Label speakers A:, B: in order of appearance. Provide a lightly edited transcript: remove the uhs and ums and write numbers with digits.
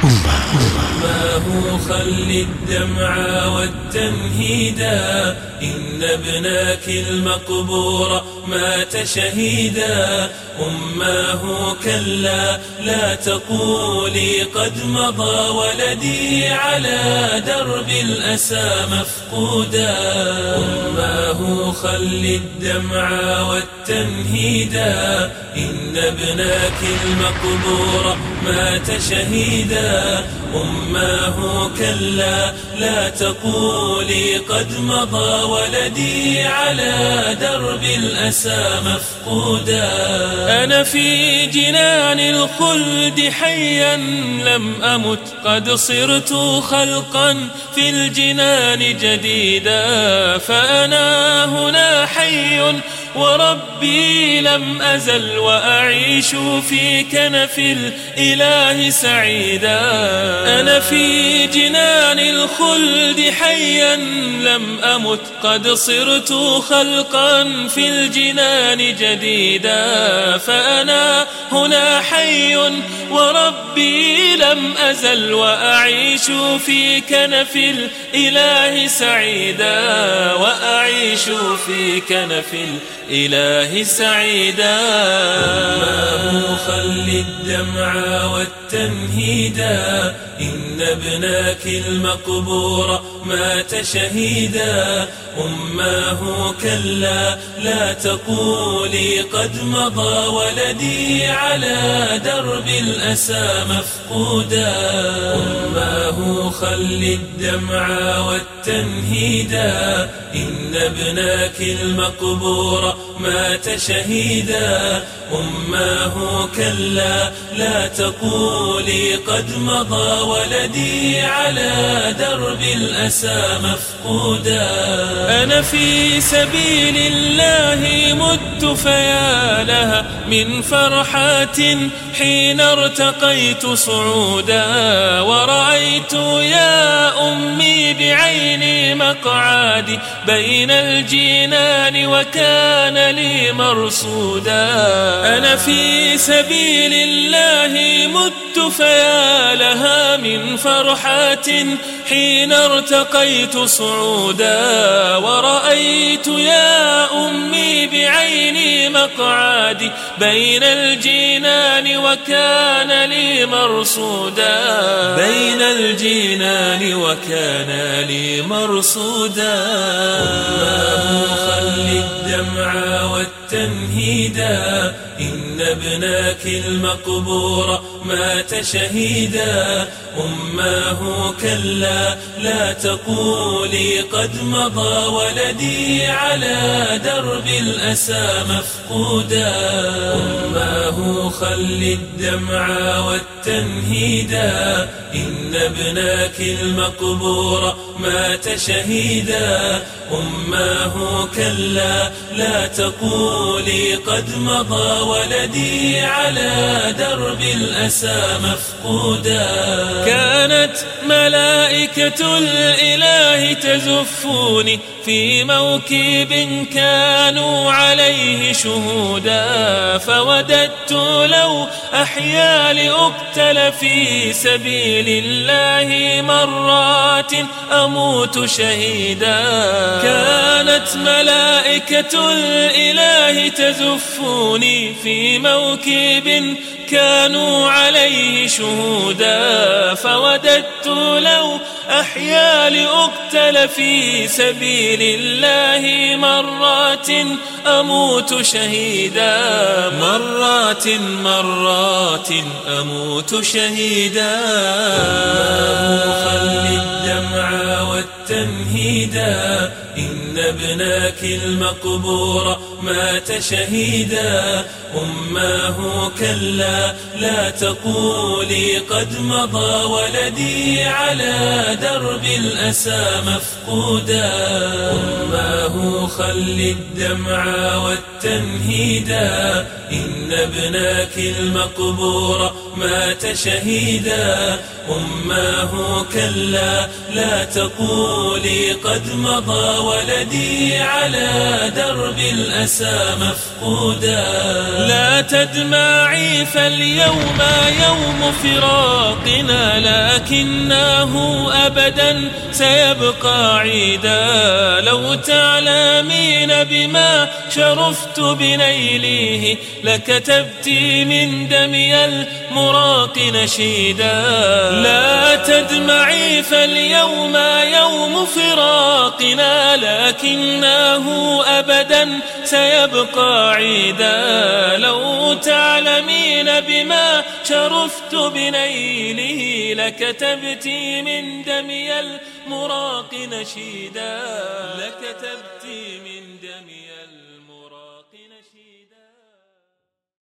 A: أماه خل الدمع والتنهيدا، إن ابناك المقبور مات شهيدا. أماه كلا لا تقولي قد مضى ولدي على درب الأسى مفقودا. أماه خل الدمع والتنهيدا، إن ابناك المقبور مات شهيدا. أماه كلا لا تقولي قد مضى ولدي على درب الأسى مفقودا. أنا في جنان الخلد حيا لم أمت، قد صرت خلقا في الجنان جديدا. فأنا هنا حي وربي لم أزل، وأعيش في كنف الإله سعيدا. أنا في جنان الخلد حيا لم أمت، قد صرت خلقا في الجنان جديدا. فأنا هنا حي وربي لم أزل، وأعيش في كنف الإله سعيدا. وأعيش في كنف الإله سعيدا. أماه خل الدمع والتنهيدا، إن ابناك المقبور مات شهيدا. أماه كلا لا تقولي قد مضى ولدي على درب الأسى مفقودا. أماه خل الدمع والتنهيدا، إن ابناك المقبور مات شهيدا. أماه كلا لا تقولي قد مضى ولدي على درب الأسى مفقودا. أنا في سبيل الله مت، فيا لها من فرحة حين ارتقيت صعودا. ورأيت يا أمي بعيني مقعدي بين الجنان وكان لي مرصودا. أنا في سبيل الله مت، فيا لها من فرحة حين ارتقيت صعودا. ورأيت يا أمي بعيني مقعدي بين الجنان وكان لي مرصودا. بين الجنان وكان لي مرصودا. أماه خل الدمع والتنهيدا، إن ابناك المقبور مات شهيدا. أماه كلا لا تقولي قد مضى ولدي على درب الأسى مفقودا. أماه خل الدمع والتنهيدا، إن ابناك المقبور مات شهيدا. أماه كلا لا تقولي قد مضى ولدي على درب الأسى مفقودا. كانت ملائكة الإله تزفوني في موكب كانوا عليه شهودا. فوددت لو أحيا لأقتل في سبيل الله مرات أموت شهيدا. كانت ملائكة الإله تزفوني في موكب كانوا عليه شهودا. فوددت لو أحيا لأقتل في سبيل الله مرات أموت شهيدا. مرات أموت شهيدا. خل الدمع والتنهيدا، إن ابناك المقبور مات شهيدا. أماه كلا لا تقولي قد مضى ولدي على درب الأسى مفقودا. أماه خل الدمع والتنهيدا، إن ابناك المقبور مات شهيدا. أماه كلا لا تقولي قد مضى ولدي على درب الأسى ننسى مفقودا. لا تدمعي فاليوم يوم فراقنا، لكنه أبدا سيبقى عيدا. لو تعلمين بما شرفت بنيله، لكتبت من دمي المراق نشيدا. لا تدمعي فاليوم يوم فراقنا، لكنه أبدا سيبقى عيدا. لو تعلمين بما شرفت بنيله، لكتبت من دمي المراق نشيدا. لكتبت من